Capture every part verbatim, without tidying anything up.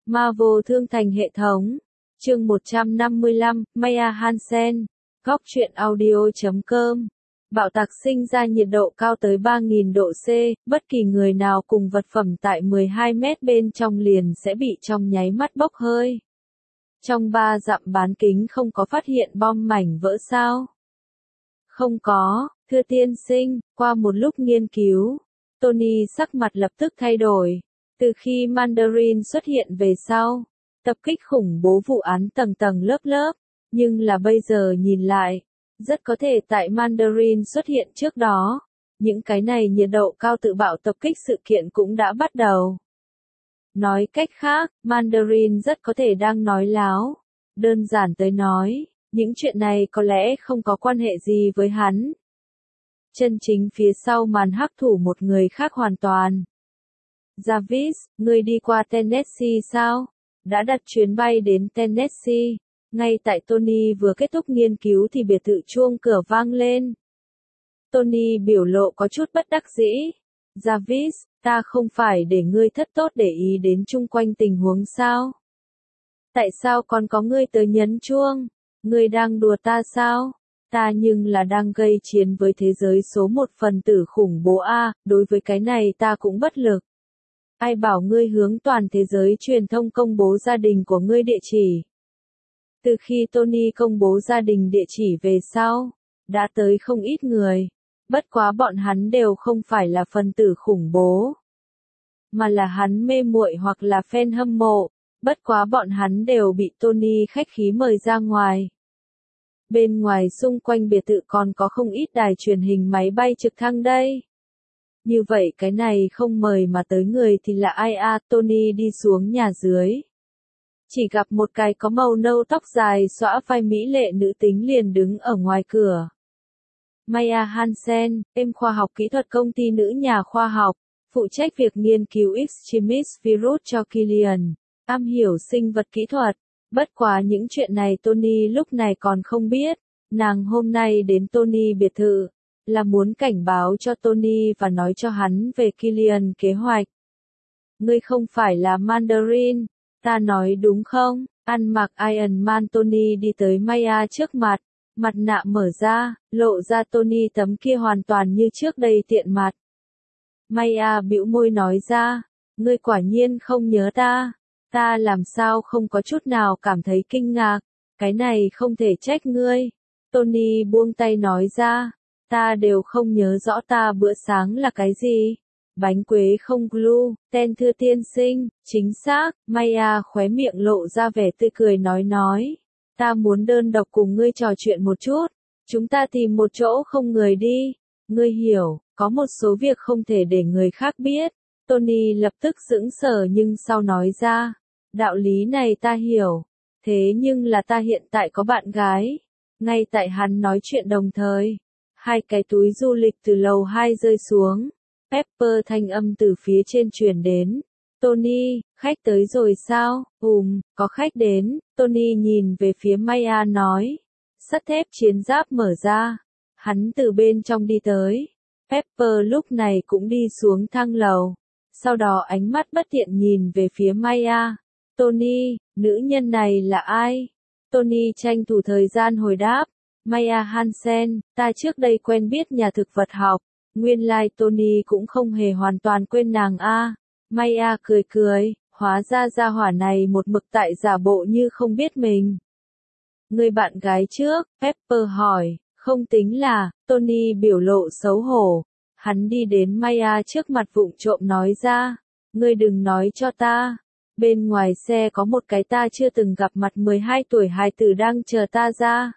Marvel Thương Thành Hệ Thống. Chương một trăm năm mươi lăm, Maya Hansen. Góc truyện audio chấm com. Bạo tạc sinh ra nhiệt độ cao tới ba nghìn độ C, bất kỳ người nào cùng vật phẩm tại mười hai mét bên trong liền sẽ bị trong nháy mắt bốc hơi. Trong ba dặm bán kính không có phát hiện bom mảnh vỡ sao? Không có, thưa tiên sinh, qua một lúc nghiên cứu, Tony sắc mặt lập tức thay đổi. Từ khi Mandarin xuất hiện về sau, tập kích khủng bố vụ án tầng tầng lớp lớp, nhưng là bây giờ nhìn lại, rất có thể tại Mandarin xuất hiện trước đó, những cái này nhiệt độ cao tự bạo tập kích sự kiện cũng đã bắt đầu. Nói cách khác, Mandarin rất có thể đang nói láo. Đơn giản tới nói, những chuyện này có lẽ không có quan hệ gì với hắn. Chân chính phía sau màn hắc thủ một người khác hoàn toàn. Jarvis, ngươi đi qua Tennessee sao? Đã đặt chuyến bay đến Tennessee. Ngay tại Tony vừa kết thúc nghiên cứu thì biệt thự chuông cửa vang lên. Tony biểu lộ có chút bất đắc dĩ. Jarvis, ta không phải để ngươi thất tốt để ý đến chung quanh tình huống sao? Tại sao còn có ngươi tới nhấn chuông? Ngươi đang đùa ta sao? Ta nhưng là đang gây chiến với thế giới số một phần tử khủng bố A, đối với cái này ta cũng bất lực. Ai bảo ngươi hướng toàn thế giới truyền thông công bố gia đình của ngươi địa chỉ? Từ khi Tony công bố gia đình địa chỉ về sau, đã tới không ít người. Bất quá bọn hắn đều không phải là phần tử khủng bố, mà là hắn mê muội hoặc là fan hâm mộ. Bất quá bọn hắn đều bị Tony khách khí mời ra ngoài. Bên ngoài xung quanh biệt thự còn có không ít đài truyền hình máy bay trực thăng đây. Như vậy cái này không mời mà tới người thì là ai à? Tony đi xuống nhà dưới. Chỉ gặp một cái có màu nâu tóc dài xõa vai mỹ lệ nữ tính liền đứng ở ngoài cửa. Maya Hansen, em khoa học kỹ thuật công ty nữ nhà khoa học, phụ trách việc nghiên cứu Extremis virus cho Killian, am hiểu sinh vật kỹ thuật. Bất quá những chuyện này Tony lúc này còn không biết. Nàng hôm nay đến Tony biệt thự, là muốn cảnh báo cho Tony và nói cho hắn về Killian kế hoạch. Ngươi không phải là Mandarin, ta nói đúng không? Ăn mặc Iron Man Tony đi tới Maya trước mặt, mặt nạ mở ra, lộ ra Tony tấm kia hoàn toàn như trước đây tiện mặt. Maya bĩu môi nói ra, ngươi quả nhiên không nhớ ta. Ta làm sao không có chút nào cảm thấy kinh ngạc, cái này không thể trách ngươi. Tony buông tay nói ra, ta đều không nhớ rõ ta bữa sáng là cái gì. Bánh quế không glue, ten thưa tiên sinh, chính xác. Maya khóe miệng lộ ra vẻ tươi cười nói nói, ta muốn đơn độc cùng ngươi trò chuyện một chút, chúng ta tìm một chỗ không người đi. Ngươi hiểu, có một số việc không thể để người khác biết. Tony lập tức sững sờ nhưng sau nói ra, đạo lý này ta hiểu, thế nhưng là ta hiện tại có bạn gái. Ngay tại hắn nói chuyện đồng thời, hai cái túi du lịch từ lầu hai rơi xuống. Pepper thanh âm từ phía trên truyền đến. Tony, khách tới rồi sao? Ừm, có khách đến. Tony nhìn về phía Maya nói. Sắt thép chiến giáp mở ra. Hắn từ bên trong đi tới. Pepper lúc này cũng đi xuống thang lầu. Sau đó ánh mắt bất tiện nhìn về phía Maya. Tony, nữ nhân này là ai? Tony tranh thủ thời gian hồi đáp. Maya Hansen, ta trước đây quen biết nhà thực vật học. Nguyên lai like Tony cũng không hề hoàn toàn quên nàng a. À. Maya cười cười, hóa ra gia hỏa này một mực tại giả bộ như không biết mình. Người bạn gái trước, Pepper hỏi, không tính là. Tony biểu lộ xấu hổ. Hắn đi đến Maya trước mặt vụng trộm nói ra, ngươi đừng nói cho ta. Bên ngoài xe có một cái ta chưa từng gặp mặt mười hai tuổi hài tử đang chờ ta ra.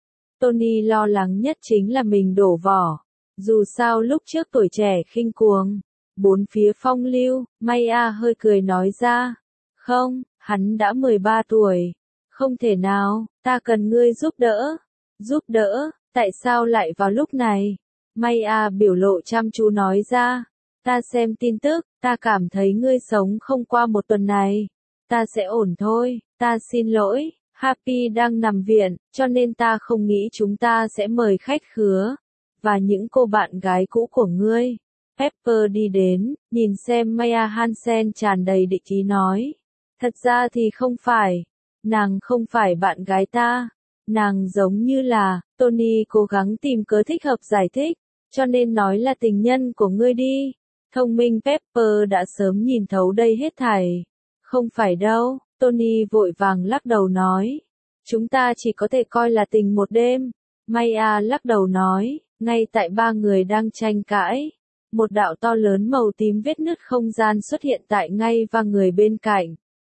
Tony lo lắng nhất chính là mình đổ vỏ. Dù sao lúc trước tuổi trẻ khinh cuồng, bốn phía phong lưu. Maya hơi cười nói ra, không, hắn đã mười ba tuổi. Không thể nào, ta cần ngươi giúp đỡ. Giúp đỡ, tại sao lại vào lúc này? Maya biểu lộ chăm chú nói ra, ta xem tin tức, ta cảm thấy ngươi sống không qua một tuần này. Ta sẽ ổn thôi, ta xin lỗi, Happy đang nằm viện, cho nên ta không nghĩ chúng ta sẽ mời khách khứa. Và những cô bạn gái cũ của ngươi. Pepper đi đến, nhìn xem Maya Hansen tràn đầy địch ý nói. Thật ra thì không phải. Nàng không phải bạn gái ta. Nàng giống như là, Tony cố gắng tìm cớ thích hợp giải thích, cho nên nói là tình nhân của ngươi đi. Thông minh Pepper đã sớm nhìn thấu đây hết thảy. Không phải đâu, Tony vội vàng lắc đầu nói. Chúng ta chỉ có thể coi là tình một đêm. Maya lắc đầu nói, ngay tại ba người đang tranh cãi. Một đạo to lớn màu tím vết nứt không gian xuất hiện tại ngay và người bên cạnh.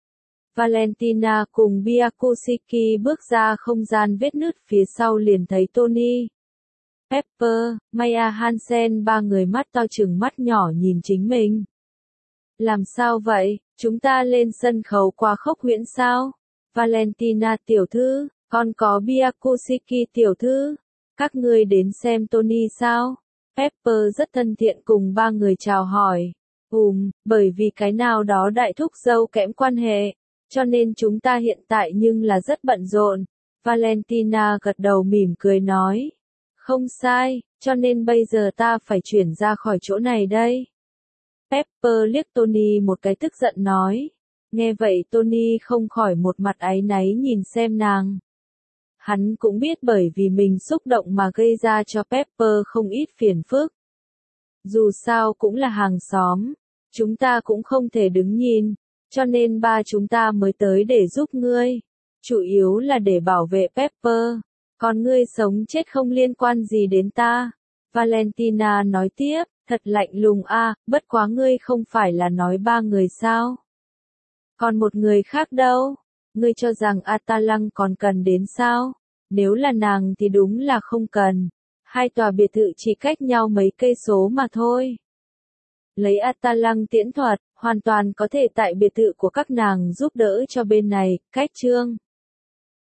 Valentina cùng Byakushiki bước ra không gian vết nứt phía sau liền thấy Tony. Pepper, Maya Hansen ba người mắt to trừng mắt nhỏ nhìn chính mình. Làm sao vậy, chúng ta lên sân khấu qua khốc huyễn sao? Valentina tiểu thư, còn có Byakushiki tiểu thư, các ngươi đến xem Tony sao? Pepper rất thân thiện cùng ba người chào hỏi. Ừm, bởi vì cái nào đó đại thúc dâu kẽm quan hệ, cho nên chúng ta hiện tại nhưng là rất bận rộn. Valentina gật đầu mỉm cười nói. Không sai, cho nên bây giờ ta phải chuyển ra khỏi chỗ này đây. Pepper liếc Tony một cái tức giận nói. Nghe vậy Tony không khỏi một mặt áy náy nhìn xem nàng. Hắn cũng biết bởi vì mình xúc động mà gây ra cho Pepper không ít phiền phức. Dù sao cũng là hàng xóm, chúng ta cũng không thể đứng nhìn, cho nên ba chúng ta mới tới để giúp ngươi. Chủ yếu là để bảo vệ Pepper, còn ngươi sống chết không liên quan gì đến ta. Valentina nói tiếp, thật lạnh lùng a, bất quá ngươi không phải là nói ba người sao? Còn một người khác đâu? Ngươi cho rằng Atalang còn cần đến sao? Nếu là nàng thì đúng là không cần. Hai tòa biệt thự chỉ cách nhau mấy cây số mà thôi. Lấy Atalang tiễn thuật, hoàn toàn có thể tại biệt thự của các nàng giúp đỡ cho bên này, cách trương.